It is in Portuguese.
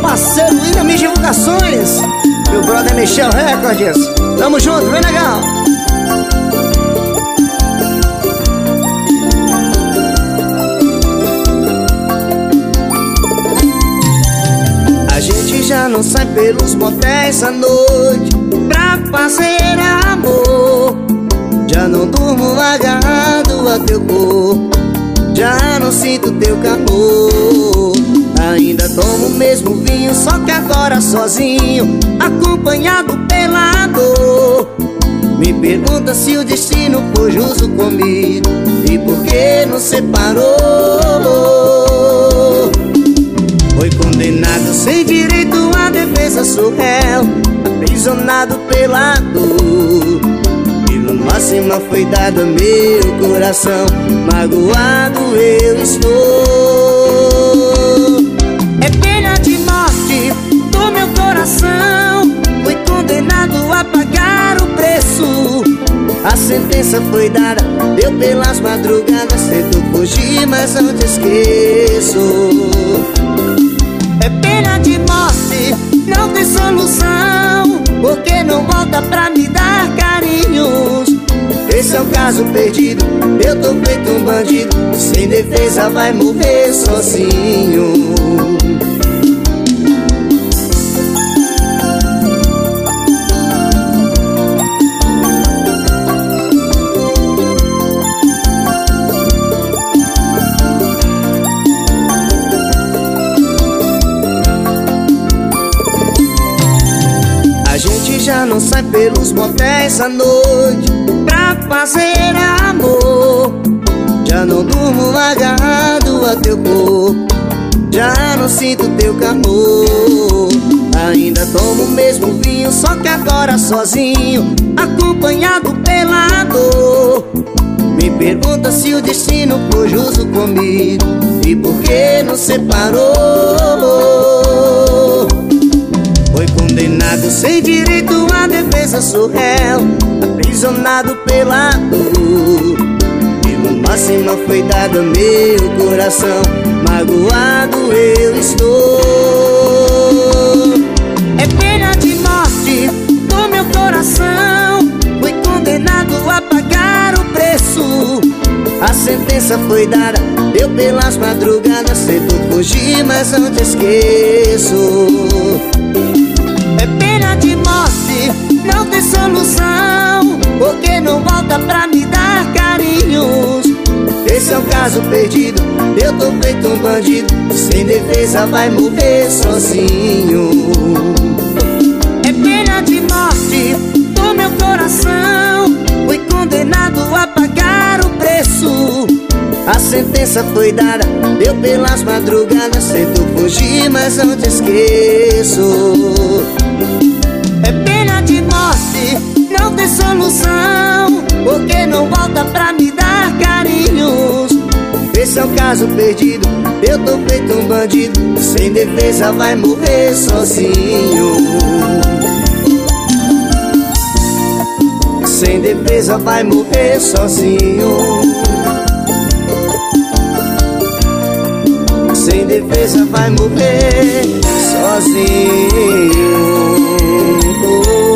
parceiro William Divulgações, meu brother Michel Records. Tamo junto, vem legal. A gente já não sai pelos motéis à noite pra fazer amor. Já não durmo agarrado a teu corpo, já não sinto teu calor. Ainda tomo o mesmo vinho, só que agora sozinho, acompanhado pela dor. Me pergunta se o destino foi justo comigo e por que nos separou. Foi condenado sem direito à defesa, sou réu, aprisionado pela dor. Pela máxima foi dado a meu coração, magoado eu estou. É pena de morte do meu coração, fui condenado a pagar o preço. A sentença foi dada, deu pelas madrugadas, tento fugir, mas não te esqueço. É pena de morte, não tem solução, porque não volta pra me dar carinhos. Esse é o caso perdido, eu tô feito um bandido, sem defesa vai morrer sozinho. A gente já não sai pelos motéis à noite pra fazer amor. Já não durmo agarrado a teu corpo, já não sinto teu calor. Ainda tomo o mesmo vinho, só que agora sozinho, acompanhado pela dor. Me pergunta se o destino foi justo comigo e por que nos separou. Foi condenado sem direito à defesa, sou réu, aprisionado pela dor. Pela máxima foi dado a meu coração, magoado eu estou. É pena de morte do meu coração, fui condenado a pagar o preço. A sentença foi dada, deu pelas madrugadas, tento fugir, mas não te esqueço. É pena de morte, não tem solução, porque não volta pra me dar carinhos. Esse é o caso perdido, eu tô feito um bandido, sem defesa vai morrer sozinho. É pena de morte do meu coração, fui condenado a pagar o preço. A sentença foi dada, deu pelas madrugadas, tento fugir, mas não te esqueço. É pena de morte, não tem solução, porque não volta pra me dar carinhos. Esse é o caso perdido, eu tô feito um bandido, sem defesa vai morrer sozinho. Sem defesa vai morrer sozinho. Sem defesa vai morrer sozinho.